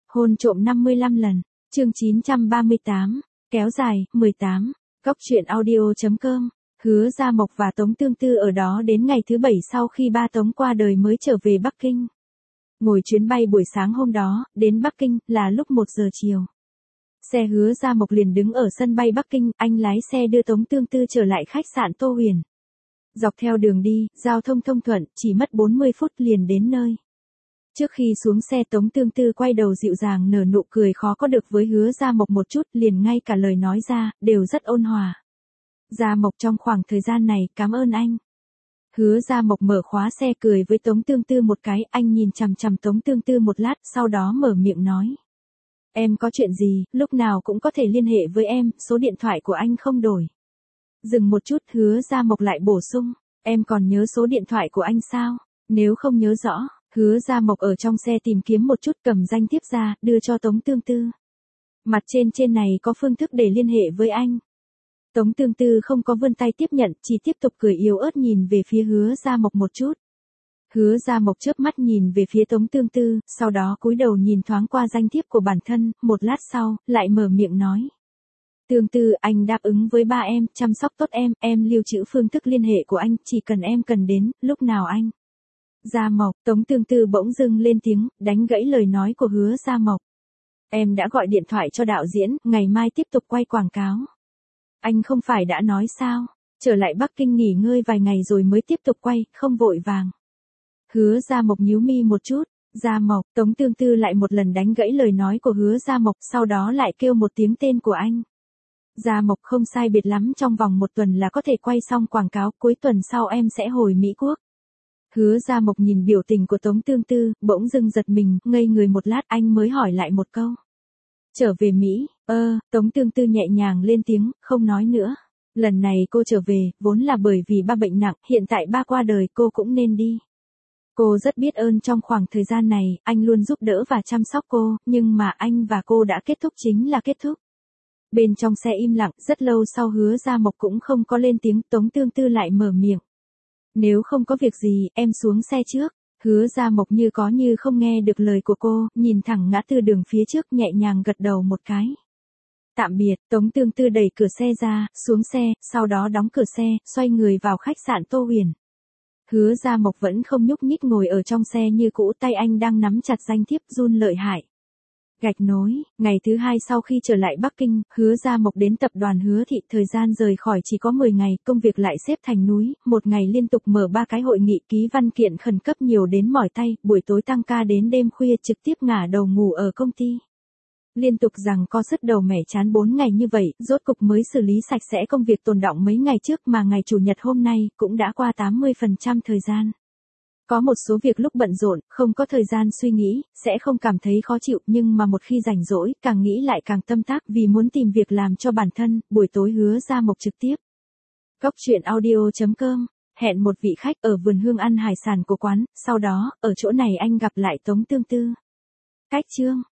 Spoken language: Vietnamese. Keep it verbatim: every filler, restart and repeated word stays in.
Hôn trộm năm mươi lăm lần, chương chín trăm ba mươi tám, kéo dài, mười tám, Cóc truyện audio chấm com, Hứa Gia Mộc và Tống Tương Tư ở đó đến ngày thứ bảy sau khi ba Tống qua đời mới trở về Bắc Kinh. Ngồi chuyến bay buổi sáng hôm đó, đến Bắc Kinh, là lúc một giờ chiều. Xe Hứa Gia Mộc liền đứng ở sân bay Bắc Kinh, anh lái xe đưa Tống Tương Tư trở lại khách sạn Tô Huyền. Dọc theo đường đi, giao thông thông thuận, chỉ mất bốn mươi phút liền đến nơi. Trước khi xuống xe Tống Tương Tư quay đầu dịu dàng nở nụ cười khó có được với Hứa Gia Mộc một chút, liền ngay cả lời nói ra, đều rất ôn hòa. Gia Mộc trong khoảng thời gian này, cảm ơn anh. Hứa Gia Mộc mở khóa xe cười với Tống Tương Tư một cái, anh nhìn chằm chằm Tống Tương Tư một lát, sau đó mở miệng nói. Em có chuyện gì, lúc nào cũng có thể liên hệ với em, số điện thoại của anh không đổi. Dừng một chút Hứa Gia Mộc lại bổ sung, em còn nhớ số điện thoại của anh sao? Nếu không nhớ rõ, Hứa Gia Mộc ở trong xe tìm kiếm một chút cầm danh thiếp ra, đưa cho Tống Tương Tư. Mặt trên trên này có phương thức để liên hệ với anh. Tống Tương Tư không có vươn tay tiếp nhận, chỉ tiếp tục cười yếu ớt nhìn về phía Hứa Gia Mộc một chút. Hứa Gia Mộc chớp mắt nhìn về phía Tống Tương Tư, sau đó cúi đầu nhìn thoáng qua danh thiếp của bản thân, một lát sau, lại mở miệng nói. Tương Tư, anh đáp ứng với ba em, chăm sóc tốt em, em lưu trữ phương thức liên hệ của anh, chỉ cần em cần đến, lúc nào anh. Gia Mộc, Tống Tương Tư bỗng dưng lên tiếng, đánh gãy lời nói của Hứa Gia Mộc. Em đã gọi điện thoại cho đạo diễn, ngày mai tiếp tục quay quảng cáo. Anh không phải đã nói sao, trở lại Bắc Kinh nghỉ ngơi vài ngày rồi mới tiếp tục quay, không vội vàng. Hứa Gia Mộc nhíu mi một chút, Gia Mộc, Tống Tương Tư lại một lần đánh gãy lời nói của Hứa Gia Mộc, sau đó lại kêu một tiếng tên của anh. Gia Mộc không sai biệt lắm trong vòng một tuần là có thể quay xong quảng cáo, cuối tuần sau em sẽ hồi Mỹ Quốc. Hứa Gia Mộc nhìn biểu tình của Tống Tương Tư, bỗng dưng giật mình, ngây người một lát anh mới hỏi lại một câu. Trở về Mỹ, ơ, Tống Tương Tư nhẹ nhàng lên tiếng, không nói nữa. Lần này cô trở về, vốn là bởi vì ba bệnh nặng, hiện tại ba qua đời cô cũng nên đi. Cô rất biết ơn trong khoảng thời gian này, anh luôn giúp đỡ và chăm sóc cô, nhưng mà anh và cô đã kết thúc chính là kết thúc. Bên trong xe im lặng, rất lâu sau Hứa Gia Mộc cũng không có lên tiếng, Tống Tương Tư lại mở miệng. Nếu không có việc gì, em xuống xe trước. Hứa Gia Mộc như có như không nghe được lời của cô, nhìn thẳng ngã tư đường phía trước nhẹ nhàng gật đầu một cái. Tạm biệt, Tống Tương Tư đẩy cửa xe ra, xuống xe, sau đó đóng cửa xe, xoay người vào khách sạn Tô Huyền. Hứa Gia Mộc vẫn không nhúc nhích ngồi ở trong xe như cũ, tay anh đang nắm chặt danh thiếp run lợi hại. Gạch nối, ngày thứ hai sau khi trở lại Bắc Kinh, Hứa Gia Mộc đến tập đoàn Hứa Thị, thời gian rời khỏi chỉ có mười ngày, công việc lại xếp thành núi, một ngày liên tục mở ba cái hội nghị, ký văn kiện khẩn cấp nhiều đến mỏi tay, buổi tối tăng ca đến đêm khuya, trực tiếp ngả đầu ngủ ở công ty. Liên tục rằng co sứt đầu mẻ chán bốn ngày như vậy, rốt cục mới xử lý sạch sẽ công việc tồn đọng mấy ngày trước, mà ngày chủ nhật hôm nay cũng đã qua tám mươi phần trăm thời gian. Có một số việc lúc bận rộn, không có thời gian suy nghĩ, sẽ không cảm thấy khó chịu, nhưng mà một khi rảnh rỗi, càng nghĩ lại càng tâm tác vì muốn tìm việc làm cho bản thân, buổi tối Hứa Gia Mộc trực tiếp. Cóc truyện audio chấm com, hẹn một vị khách ở vườn hương ăn hải sản của quán, sau đó, ở chỗ này anh gặp lại Tống Tương Tư. Cách chương